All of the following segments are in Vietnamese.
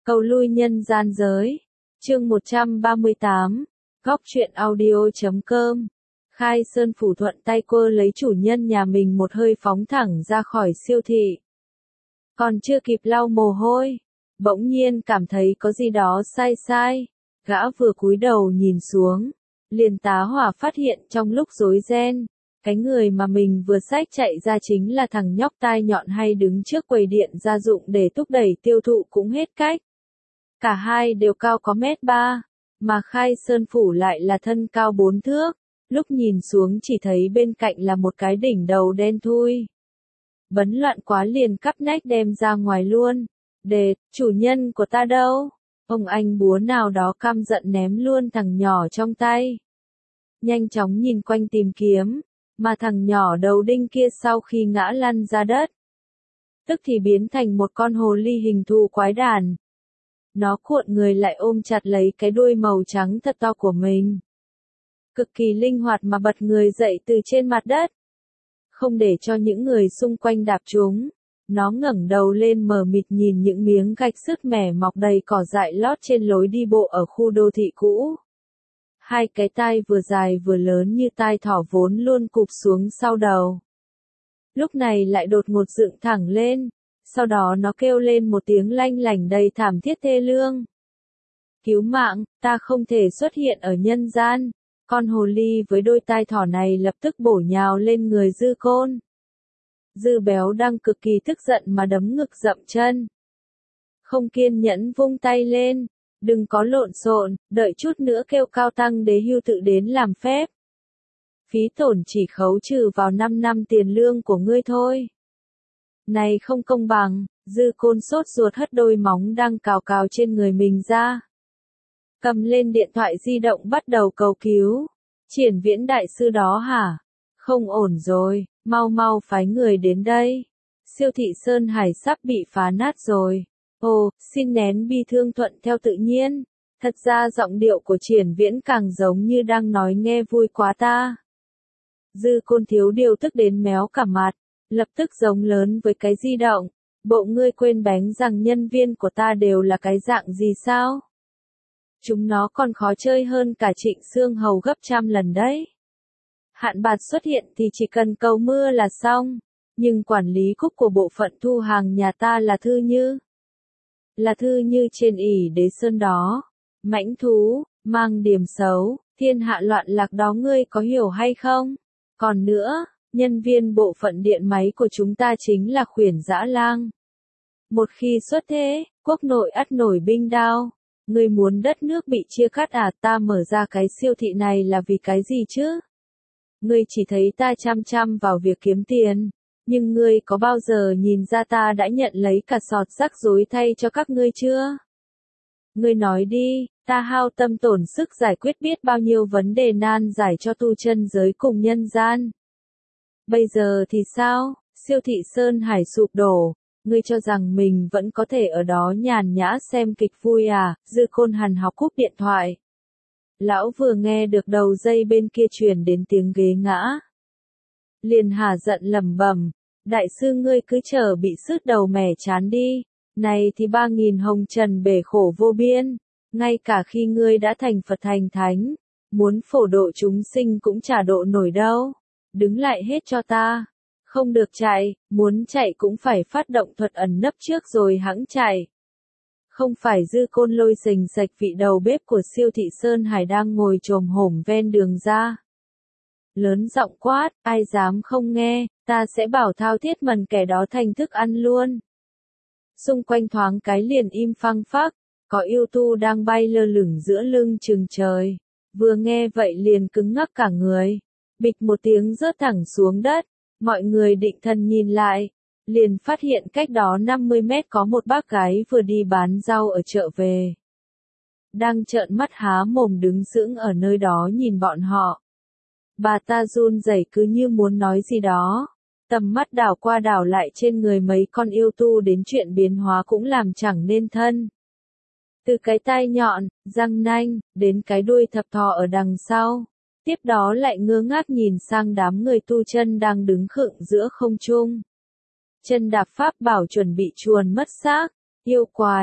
Cầu lui nhân gian giới. Chương 138. Góc truyện audio.com. Khai Sơn Phủ thuận tay quơ lấy chủ nhân nhà mình một hơi phóng thẳng ra khỏi siêu thị. Còn chưa kịp lau mồ hôi, bỗng nhiên cảm thấy có gì đó sai sai. Gã vừa cúi đầu nhìn xuống, liền tá hỏa phát hiện trong lúc rối ren, cái người mà mình vừa xách chạy ra chính là thằng nhóc tai nhọn hay đứng trước quầy điện gia dụng để thúc đẩy tiêu thụ cũng hết cách. Cả hai đều cao có 1m3, mà Khai Sơn Phủ lại là thân cao 4 thước, lúc nhìn xuống chỉ thấy bên cạnh là một cái đỉnh đầu đen thui. Bấn loạn quá liền cắp nách đem ra ngoài luôn. Chủ nhân của ta đâu? Ông anh búa nào đó căm giận ném luôn thằng nhỏ trong tay. Nhanh chóng nhìn quanh tìm kiếm, mà thằng nhỏ đầu đinh kia sau khi ngã lăn ra đất, tức thì biến thành một con hồ ly hình thù quái đản. Nó cuộn người lại ôm chặt lấy cái đuôi màu trắng thật to của mình. Cực kỳ linh hoạt mà bật người dậy từ trên mặt đất. Không để cho những người xung quanh đạp chúng, nó ngẩng đầu lên mờ mịt nhìn những miếng gạch sứt mẻ mọc đầy cỏ dại lót trên lối đi bộ ở khu đô thị cũ. Hai cái tai vừa dài vừa lớn như tai thỏ vốn luôn cụp xuống sau đầu, lúc này lại đột ngột dựng thẳng lên, sau đó nó kêu lên một tiếng lanh lảnh đầy thảm thiết thê lương. Cứu mạng, ta không thể xuất hiện ở nhân gian. Con hồ ly với đôi tai thỏ này lập tức bổ nhào lên người Dư Côn. Dư Béo đang cực kỳ tức giận mà đấm ngực dậm chân. Không kiên nhẫn vung tay lên, đừng có lộn xộn, đợi chút nữa kêu Cao Tăng Đế Hưu tự đến làm phép. Phí tổn chỉ khấu trừ vào 5 năm tiền lương của ngươi thôi. Này không công bằng, Dư Côn sốt ruột hất đôi móng đang cào cào trên người mình ra. Cầm lên điện thoại di động bắt đầu cầu cứu. Triển Viễn đại sư đó hả? Không ổn rồi, mau mau phái người đến đây. Siêu thị Sơn Hải sắp bị phá nát rồi. Ồ, xin nén bi thương thuận theo tự nhiên. Thật ra giọng điệu của Triển Viễn càng giống như đang nói nghe vui quá ta. Dư Côn thiếu điều tức đến méo cả mặt, lập tức giống lớn với cái di động. Bộ ngươi quên bén rằng nhân viên của ta đều là cái dạng gì sao? Chúng nó còn khó chơi hơn cả Trịnh Xương Hầu gấp trăm lần đấy. Hạn bạt xuất hiện thì chỉ cần cầu mưa là xong, nhưng quản lý cúc của bộ phận thu hàng nhà ta là Thư Như. Là Thư Như trên ỷ Đế Sơn đó. Mãnh thú, mang điểm xấu, thiên hạ loạn lạc đó ngươi có hiểu hay không? Còn nữa, nhân viên bộ phận điện máy của chúng ta chính là khuyển dã lang. Một khi xuất thế, quốc nội ắt nổi binh đao. Ngươi muốn đất nước bị chia cắt à? Ta mở ra cái siêu thị này là vì cái gì chứ? Ngươi chỉ thấy ta chăm chăm vào việc kiếm tiền, nhưng ngươi có bao giờ nhìn ra ta đã nhận lấy cả sọt rắc rối thay cho các ngươi chưa? Ngươi nói đi, ta hao tâm tổn sức giải quyết biết bao nhiêu vấn đề nan giải cho tu chân giới cùng nhân gian. Bây giờ thì sao? Siêu thị Sơn Hải sụp đổ. Ngươi cho rằng mình vẫn có thể ở đó nhàn nhã xem kịch vui à? Dư Côn hằn học cúp điện thoại. Lão vừa nghe được đầu dây bên kia truyền đến tiếng ghế ngã, liền hả giận lẩm bẩm, đại sư ngươi cứ chờ bị sứt đầu mẻ chán đi, này thì 3000 hồng trần bể khổ vô biên, ngay cả khi ngươi đã thành Phật thành thánh, muốn phổ độ chúng sinh cũng chả độ nổi đâu, đứng lại hết cho ta. Không được chạy, muốn chạy cũng phải phát động thuật ẩn nấp trước rồi hẵng chạy. Không phải Dư Côn lôi sình sạch vị đầu bếp của siêu thị Sơn Hải đang ngồi chồm hổm ven đường ra. Lớn giọng quát, ai dám không nghe, ta sẽ bảo thao thiết mần kẻ đó thành thức ăn luôn. Xung quanh thoáng cái liền im phăng phắc, có yêu tu đang bay lơ lửng giữa lưng chừng trời. Vừa nghe vậy liền cứng ngắc cả người, bịch một tiếng rớt thẳng xuống đất. Mọi người định thần nhìn lại, liền phát hiện cách đó 50 mét có một bác gái vừa đi bán rau ở chợ về. Đang trợn mắt há mồm đứng sững ở nơi đó nhìn bọn họ. Bà ta run rẩy cứ như muốn nói gì đó. Tầm mắt đảo qua đảo lại trên người mấy con yêu tu đến chuyện biến hóa cũng làm chẳng nên thân. Từ cái tai nhọn, răng nanh, đến cái đuôi thập thò ở đằng sau. Tiếp đó lại ngơ ngác nhìn sang đám người tu chân đang đứng khựng giữa không trung. Chân đạp pháp bảo chuẩn bị chuồn mất xác, yêu quái,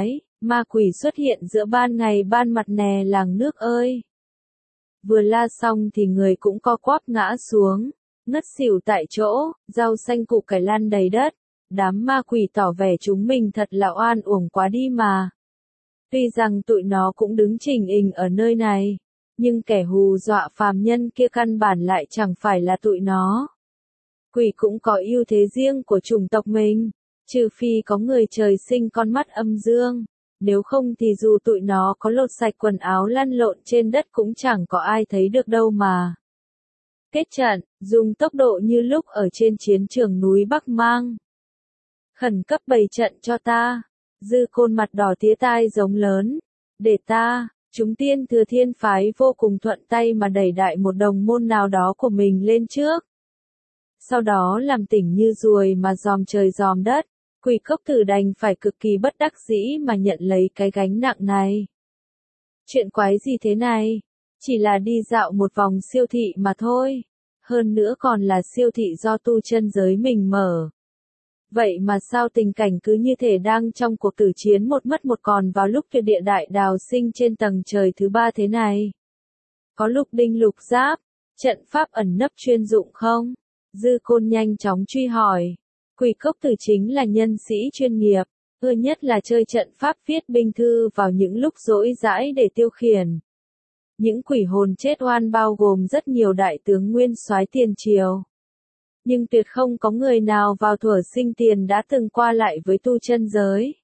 Ma quỷ xuất hiện giữa ban ngày ban mặt nè làng nước ơi. Vừa la xong thì người cũng co quắp ngã xuống, ngất xỉu tại chỗ, rau xanh củ cải lăn đầy đất. Đám ma quỷ tỏ vẻ chúng mình thật là oan uổng quá đi mà. Tuy rằng tụi nó cũng đứng chỉnh hình ở nơi này, nhưng kẻ hù dọa phàm nhân kia căn bản lại chẳng phải là tụi nó. Quỷ cũng có ưu thế riêng của chủng tộc mình, trừ phi có người trời sinh con mắt âm dương, nếu không thì dù tụi nó có lột sạch quần áo lăn lộn trên đất cũng chẳng có ai thấy được đâu mà. Kết trận, dùng tốc độ như lúc ở trên chiến trường núi Bắc Mang. Khẩn cấp bày trận cho ta. Dư Côn mặt đỏ tía tai giống lớn. Để ta, chúng tiên thừa thiên phái vô cùng thuận tay mà đẩy đại một đồng môn nào đó của mình lên trước. Sau đó làm tỉnh như ruồi mà dòm trời dòm đất, Quỷ Cốc Tử đành phải cực kỳ bất đắc dĩ mà nhận lấy cái gánh nặng này. Chuyện quái gì thế này? Chỉ là đi dạo một vòng siêu thị mà thôi. Hơn nữa còn là siêu thị do tu chân giới mình mở. Vậy mà sao tình cảnh cứ như thể đang trong cuộc tử chiến một mất một còn vào lúc tuyệt địa đại đào sinh trên tầng trời thứ 3 thế này? Có lục đinh lục giáp, trận pháp ẩn nấp chuyên dụng không? Dư Côn nhanh chóng truy hỏi. Quỷ Cốc Tử chính là nhân sĩ chuyên nghiệp, ưa nhất là chơi trận pháp viết binh thư vào những lúc rỗi rãi để tiêu khiển. Những quỷ hồn chết oan bao gồm rất nhiều đại tướng nguyên soái tiền triều. Nhưng tuyệt không có người nào vào thuở sinh tiền đã từng qua lại với tu chân giới.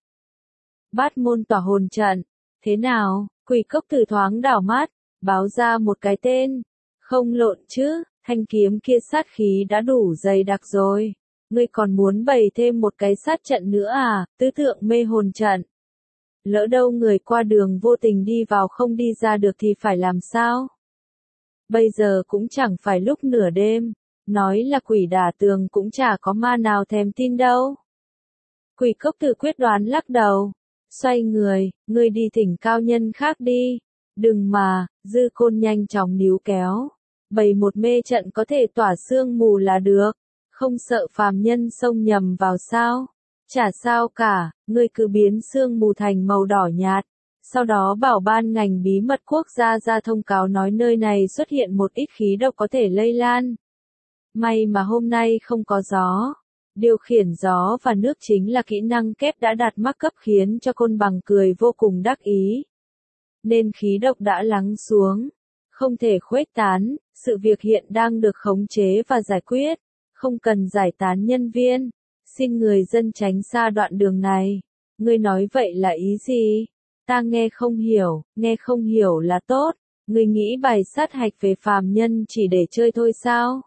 Bát môn tỏa hồn trận, thế nào? Quỷ Cốc Tử thoáng đảo mắt, báo ra một cái tên. Không lộn chứ, thanh kiếm kia sát khí đã đủ dày đặc rồi. Ngươi còn muốn bày thêm một cái sát trận nữa à? Tứ thượng mê hồn trận. Lỡ đâu người qua đường vô tình đi vào không đi ra được thì phải làm sao? Bây giờ cũng chẳng phải lúc nửa đêm, nói là quỷ đả tường cũng chả có ma nào thèm tin đâu. Quỷ Cốc Tử quyết đoán lắc đầu, xoay người, ngươi đi thỉnh cao nhân khác đi. Đừng mà, Dư Côn nhanh chóng níu kéo. Bày một mê trận có thể tỏa sương mù là được, không sợ phàm nhân xông nhầm vào sao? Chả sao cả, ngươi cứ biến sương mù thành màu đỏ nhạt, sau đó bảo ban ngành bí mật quốc gia ra thông cáo nói nơi này xuất hiện một ít khí độc có thể lây lan. May mà hôm nay không có gió. Điều khiển gió và nước chính là kỹ năng kép đã đạt mắc cấp khiến cho Côn Bằng cười vô cùng đắc ý. Nên khí độc đã lắng xuống, không thể khuếch tán, sự việc hiện đang được khống chế và giải quyết, không cần giải tán nhân viên. Xin người dân tránh xa đoạn đường này. Ngươi nói vậy là ý gì? Ta nghe không hiểu là tốt. Ngươi nghĩ bài sát hạch về phàm nhân chỉ để chơi thôi sao?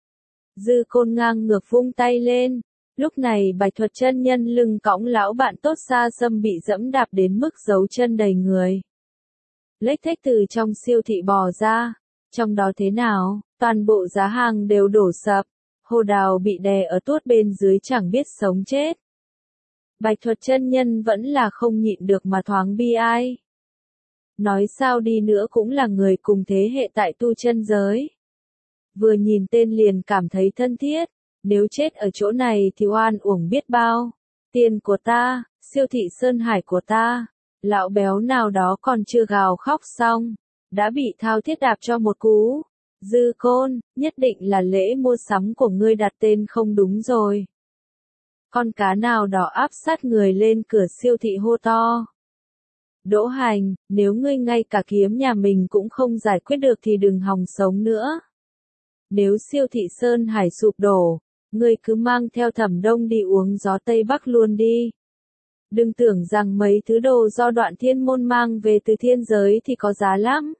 Dư Côn ngang ngược vung tay lên. Lúc này Bạch Thuật chân nhân lưng cõng lão bạn tốt Sa Sâm bị dẫm đạp đến mức dấu chân đầy người. Lếch thếch từ trong siêu thị bò ra. Trong đó thế nào? Toàn bộ giá hàng đều đổ sập. Hồ Đào bị đè ở tuốt bên dưới chẳng biết sống chết. Bạch Thuật chân nhân vẫn là không nhịn được mà thoáng bi ai. Nói sao đi nữa cũng là người cùng thế hệ tại tu chân giới. Vừa nhìn tên liền cảm thấy thân thiết, nếu chết ở chỗ này thì oan uổng biết bao. Tiền của ta, siêu thị Sơn Hải của ta, lão béo nào đó còn chưa gào khóc xong, đã bị thao thiết đạp cho một cú. Dư Côn, nhất định là lễ mua sắm của ngươi đặt tên không đúng rồi. Con cá nào đó áp sát người lên cửa siêu thị hô to. Đỗ Hành, nếu ngươi ngay cả kiếm nhà mình cũng không giải quyết được thì đừng hòng sống nữa. Nếu siêu thị Sơn Hải sụp đổ, ngươi cứ mang theo Thẩm Đông đi uống gió Tây Bắc luôn đi. Đừng tưởng rằng mấy thứ đồ do Đoạn Thiên Môn mang về từ thiên giới thì có giá lắm.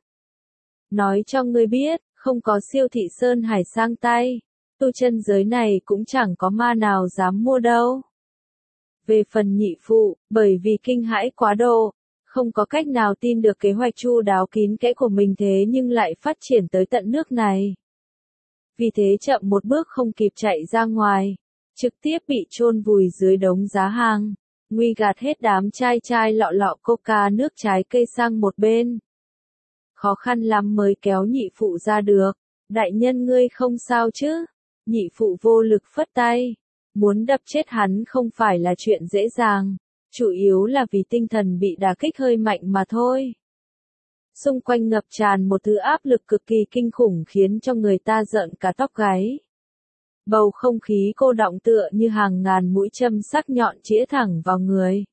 Nói cho ngươi biết, không có siêu thị Sơn Hải sang tay, tu chân giới này cũng chẳng có ma nào dám mua đâu. Về phần nhị phụ, bởi vì kinh hãi quá độ, không có cách nào tin được kế hoạch chu đáo kín kẽ của mình thế nhưng lại phát triển tới tận nước này. Vì thế chậm một bước không kịp chạy ra ngoài, trực tiếp bị chôn vùi dưới đống giá hàng, nguy gạt hết đám chai chai lọ lọ coca nước trái cây sang một bên. Khó khăn lắm mới kéo nhị phụ ra được. Đại nhân ngươi không sao chứ? Nhị phụ vô lực phất tay. Muốn đập chết hắn không phải là chuyện dễ dàng. chủ yếu là vì tinh thần bị đả kích hơi mạnh mà thôi. Xung quanh ngập tràn một thứ áp lực cực kỳ kinh khủng khiến cho người ta rợn cả tóc gáy. Bầu không khí cô đọng tựa như hàng ngàn mũi châm sắc nhọn chĩa thẳng vào người.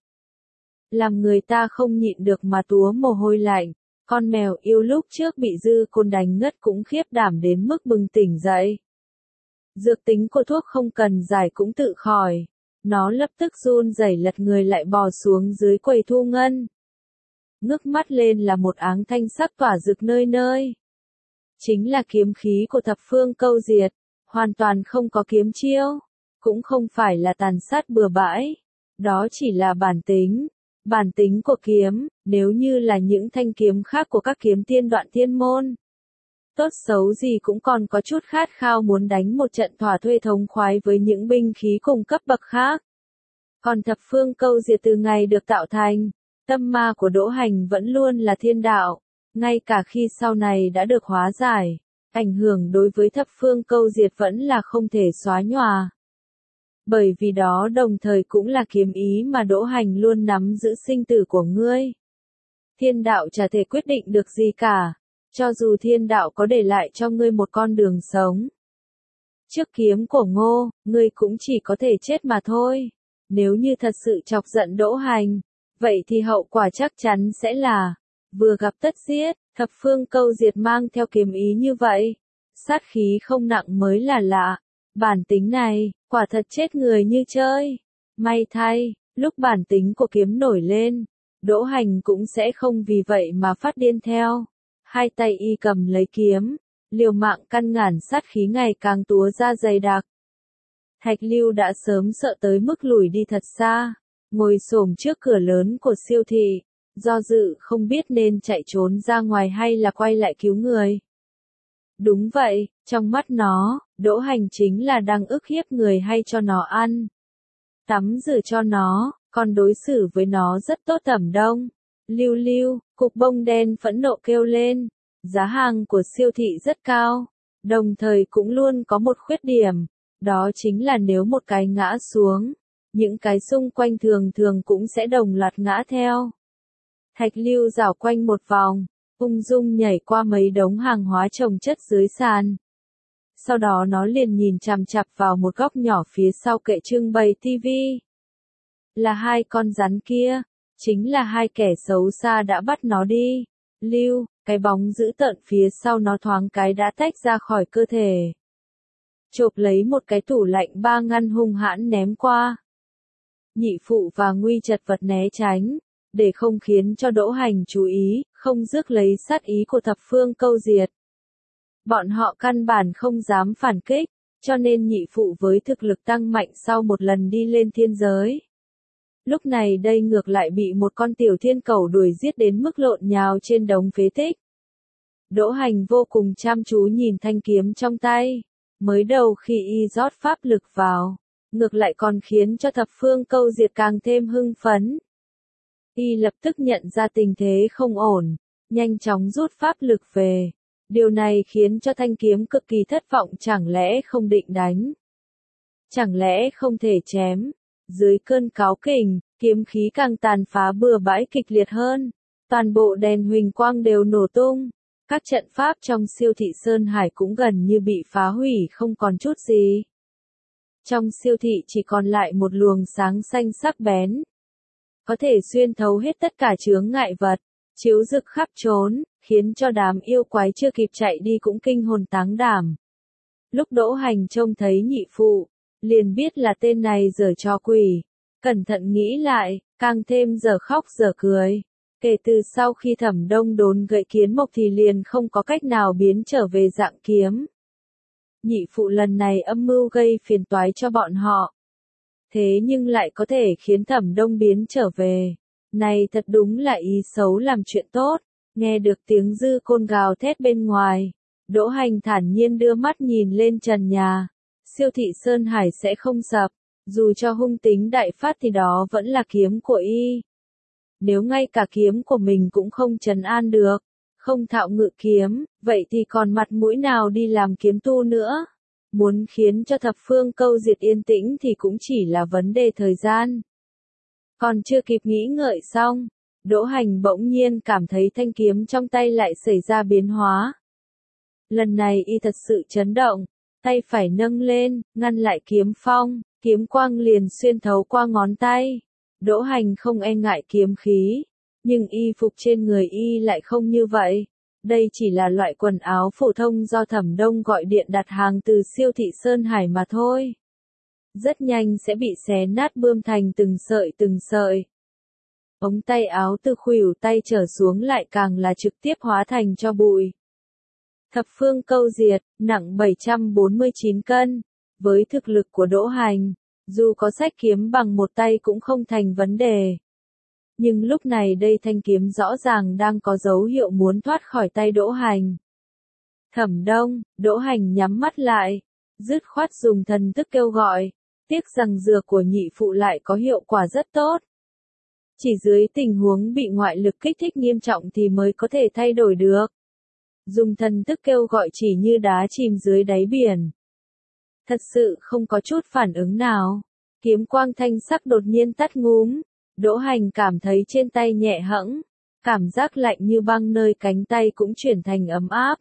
Làm người ta không nhịn được mà túa mồ hôi lạnh. Con mèo yêu lúc trước bị dư côn đánh ngất cũng khiếp đảm đến mức bừng tỉnh dậy. Dược tính của thuốc không cần giải cũng tự khỏi. Nó lập tức run rẩy lật người lại bò xuống dưới quầy thu ngân. Ngước mắt lên là một áng thanh sắc tỏa rực nơi nơi. Chính là kiếm khí của thập phương câu diệt, hoàn toàn không có kiếm chiêu, cũng không phải là tàn sát bừa bãi. Đó chỉ là bản tính của kiếm, nếu như là những thanh kiếm khác của các kiếm tiên đoạn thiên môn. Tốt xấu gì cũng còn có chút khát khao muốn đánh một trận thỏa thuê thống khoái với những binh khí cùng cấp bậc khác. Còn thập phương câu diệt từ ngày được tạo thành, tâm ma của Đỗ Hành vẫn luôn là thiên đạo, ngay cả khi sau này đã được hóa giải, ảnh hưởng đối với thập phương câu diệt vẫn là không thể xóa nhòa. Bởi vì đó đồng thời cũng là kiếm ý mà Đỗ Hành luôn nắm giữ sinh tử của ngươi. Thiên đạo chả thể quyết định được gì cả, cho dù thiên đạo có để lại cho ngươi một con đường sống. Trước kiếm của Ngô, ngươi cũng chỉ có thể chết mà thôi. Nếu như thật sự chọc giận Đỗ Hành, vậy thì hậu quả chắc chắn sẽ là vừa gặp tất giết. Thập phương câu diệt mang theo kiếm ý như vậy, sát khí không nặng mới là lạ. Bản tính này, quả thật chết người như chơi. May thay, lúc bản tính của kiếm nổi lên, Đỗ Hành cũng sẽ không vì vậy mà phát điên theo. Hai tay y cầm lấy kiếm, liều mạng căn ngản sát khí ngày càng túa ra dày đặc. Thạch Lưu đã sớm sợ tới mức lùi đi thật xa, ngồi xổm trước cửa lớn của siêu thị, do dự không biết nên chạy trốn ra ngoài hay là quay lại cứu người. Đúng vậy, trong mắt nó, Đỗ Hành chính là đang ức hiếp người hay cho nó ăn. Tắm rửa cho nó, còn đối xử với nó rất tốt tẩm đông. Lưu Lưu, cục bông đen phẫn nộ kêu lên. Giá hàng của siêu thị rất cao, đồng thời cũng luôn có một khuyết điểm. Đó chính là nếu một cái ngã xuống, những cái xung quanh thường thường cũng sẽ đồng loạt ngã theo. Thạch Lưu dạo quanh một vòng, ung dung nhảy qua mấy đống hàng hóa chồng chất dưới sàn. Sau đó nó liền nhìn chằm chằm vào một góc nhỏ phía sau kệ trưng bày tivi. Là hai con rắn kia, chính là hai kẻ xấu xa đã bắt nó đi. Lưu, cái bóng dữ tợn phía sau nó thoáng cái đã tách ra khỏi cơ thể. Chộp lấy một cái tủ lạnh ba ngăn hung hãn ném qua. Nhị phụ và Nguy chật vật né tránh, để không khiến cho Đỗ Hành chú ý, không rước lấy sát ý của thập phương câu diệt. Bọn họ căn bản không dám phản kích, cho nên nhị phụ với thực lực tăng mạnh sau một lần đi lên thiên giới. Lúc này đây ngược lại bị một con tiểu thiên cẩu đuổi giết đến mức lộn nhào trên đống phế tích. Đỗ Hành vô cùng chăm chú nhìn thanh kiếm trong tay. Mới đầu khi y rót pháp lực vào, ngược lại còn khiến cho thập phương câu diệt càng thêm hưng phấn. Y lập tức nhận ra tình thế không ổn, nhanh chóng rút pháp lực về. Điều này khiến cho thanh kiếm cực kỳ thất vọng, chẳng lẽ không định đánh? Chẳng lẽ không thể chém? Dưới cơn cáu kỉnh, kiếm khí càng tàn phá bừa bãi kịch liệt hơn. Toàn bộ đèn huỳnh quang đều nổ tung. Các trận pháp trong siêu thị Sơn Hải cũng gần như bị phá hủy không còn chút gì. Trong siêu thị chỉ còn lại một luồng sáng xanh sắc bén. Có thể xuyên thấu hết tất cả chướng ngại vật, chiếu rực khắp trốn, khiến cho đám yêu quái chưa kịp chạy đi cũng kinh hồn táng đảm. Lúc Đỗ Hành trông thấy nhị phụ, liền biết là tên này giở trò quỷ. Cẩn thận nghĩ lại, càng thêm dở khóc dở cười. Kể từ sau khi Thẩm Đông đốn gậy kiến mộc thì liền không có cách nào biến trở về dạng kiếm. Nhị phụ lần này âm mưu gây phiền toái cho bọn họ. Thế nhưng lại có thể khiến Thẩm Đông biến trở về. Này thật đúng là ý xấu làm chuyện tốt. Nghe được tiếng dư côn gào thét bên ngoài. Đỗ Hành thản nhiên đưa mắt nhìn lên trần nhà. Siêu thị Sơn Hải sẽ không sập. Dù cho hung tính đại phát thì đó vẫn là kiếm của y. Nếu ngay cả kiếm của mình cũng không trấn an được, không thạo ngự kiếm, vậy thì còn mặt mũi nào đi làm kiếm tu nữa? Muốn khiến cho thập phương câu diệt yên tĩnh thì cũng chỉ là vấn đề thời gian. Còn chưa kịp nghĩ ngợi xong, Đỗ Hành bỗng nhiên cảm thấy thanh kiếm trong tay lại xảy ra biến hóa. Lần này y thật sự chấn động, tay phải nâng lên, ngăn lại kiếm phong, kiếm quang liền xuyên thấu qua ngón tay. Đỗ Hành không e ngại kiếm khí, nhưng y phục trên người y lại không như vậy. Đây chỉ là loại quần áo phổ thông do Thẩm Đông gọi điện đặt hàng từ siêu thị Sơn Hải mà thôi. Rất nhanh sẽ bị xé nát bươm thành từng sợi. Ống tay áo từ khuỷu tay trở xuống lại càng là trực tiếp hóa thành tro bụi. Thập phương câu diệt, nặng 749 cân. Với thực lực của Đỗ Hành, dù có xách kiếm bằng một tay cũng không thành vấn đề. Nhưng lúc này đây thanh kiếm rõ ràng đang có dấu hiệu muốn thoát khỏi tay Đỗ Hành. Thẩm Đông, Đỗ Hành nhắm mắt lại, dứt khoát dùng thần thức kêu gọi, tiếc rằng dược của nhị phụ lại có hiệu quả rất tốt. Chỉ dưới tình huống bị ngoại lực kích thích nghiêm trọng thì mới có thể thay đổi được. Dùng thần thức kêu gọi chỉ như đá chìm dưới đáy biển. Thật sự không có chút phản ứng nào. Kiếm quang thanh sắc đột nhiên tắt ngúm. Đỗ Hành cảm thấy trên tay nhẹ hẫng. Cảm giác lạnh như băng nơi cánh tay cũng chuyển thành ấm áp.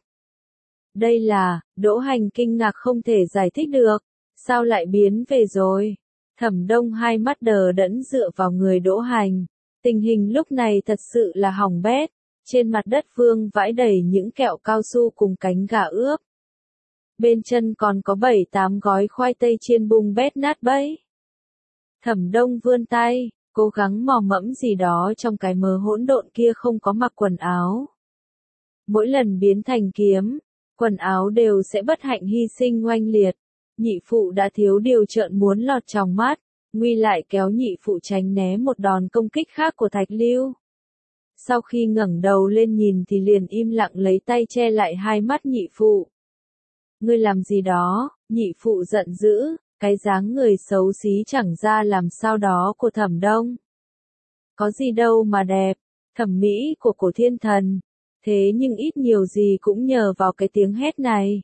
Đây là, Đỗ Hành kinh ngạc không thể giải thích được. Sao lại biến về rồi? Thẩm Đông hai mắt đờ đẫn dựa vào người Đỗ Hành. Tình hình lúc này thật sự là hỏng bét. Trên mặt đất vương vãi đầy những kẹo cao su cùng cánh gà ướp. Bên chân còn có 7-8 gói khoai tây chiên bung bét nát bấy. Thẩm Đông vươn tay, cố gắng mò mẫm gì đó trong cái mớ hỗn độn kia không có mặc quần áo. Mỗi lần biến thành kiếm, quần áo đều sẽ bất hạnh hy sinh oanh liệt. Nhị phụ đã thiếu điều trợn muốn lọt trong mắt, nguy lại kéo nhị phụ tránh né một đòn công kích khác của Thạch Lưu. Sau khi ngẩng đầu lên nhìn thì liền im lặng lấy tay che lại hai mắt nhị phụ. Ngươi làm gì đó? Nhị phụ giận dữ, cái dáng người xấu xí chẳng ra làm sao đó của Thẩm Đông. Có gì đâu mà đẹp, thẩm mỹ của cổ thiên thần. Thế nhưng ít nhiều gì cũng nhờ vào cái tiếng hét này.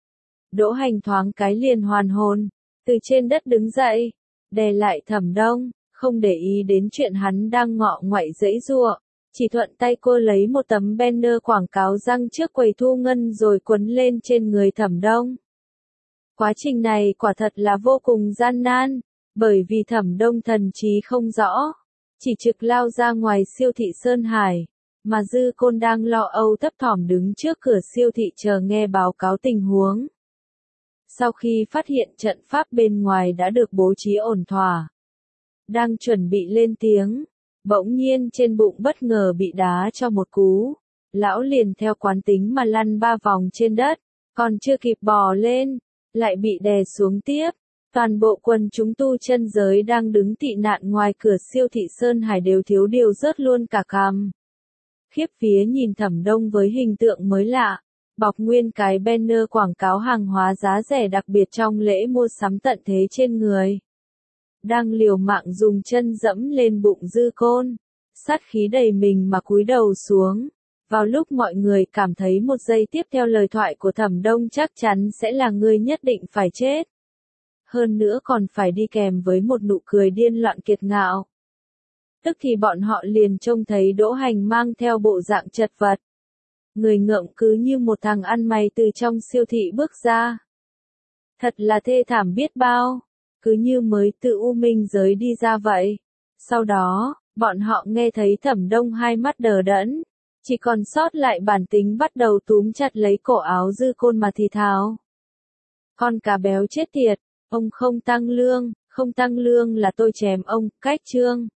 Đỗ Hành thoáng cái liền hoàn hồn, từ trên đất đứng dậy, đè lại Thẩm Đông, không để ý đến chuyện hắn đang ngọ ngoại giãy giụa. Chỉ thuận tay cô lấy một tấm banner quảng cáo răng trước quầy thu ngân rồi quấn lên trên người Thẩm Đông. Quá trình này quả thật là vô cùng gian nan, bởi vì Thẩm Đông thần trí không rõ, chỉ trực lao ra ngoài siêu thị Sơn Hải, mà Dư Côn đang lo âu thấp thỏm đứng trước cửa siêu thị chờ nghe báo cáo tình huống. Sau khi phát hiện trận pháp bên ngoài đã được bố trí ổn thỏa, đang chuẩn bị lên tiếng. Bỗng nhiên trên bụng bất ngờ bị đá cho một cú, lão liền theo quán tính mà lăn 3 vòng trên đất, còn chưa kịp bò lên, lại bị đè xuống tiếp. Toàn bộ quần chúng tu chân giới đang đứng tị nạn ngoài cửa siêu thị Sơn Hải đều thiếu điều rớt luôn cả cằm. Khiếp vía nhìn Thẩm Đông với hình tượng mới lạ, bọc nguyên cái banner quảng cáo hàng hóa giá rẻ đặc biệt trong lễ mua sắm tận thế trên người. Đang liều mạng dùng chân dẫm lên bụng Dư Côn, sát khí đầy mình mà cúi đầu xuống. Vào lúc mọi người cảm thấy một giây tiếp theo lời thoại của Thẩm Đông chắc chắn sẽ là ngươi nhất định phải chết. Hơn nữa còn phải đi kèm với một nụ cười điên loạn kiệt ngạo. Tức thì bọn họ liền trông thấy Đỗ Hành mang theo bộ dạng chật vật. Người ngợm cứ như một thằng ăn mày từ trong siêu thị bước ra. Thật là thê thảm biết bao. Cứ như mới từ U Minh giới đi ra vậy. Sau đó, bọn họ nghe thấy Thẩm Đông hai mắt đờ đẫn, chỉ còn sót lại bản tính bắt đầu túm chặt lấy cổ áo Dư Côn mà thì thào. Con cá béo chết tiệt, ông không tăng lương là tôi chém ông, cách chương.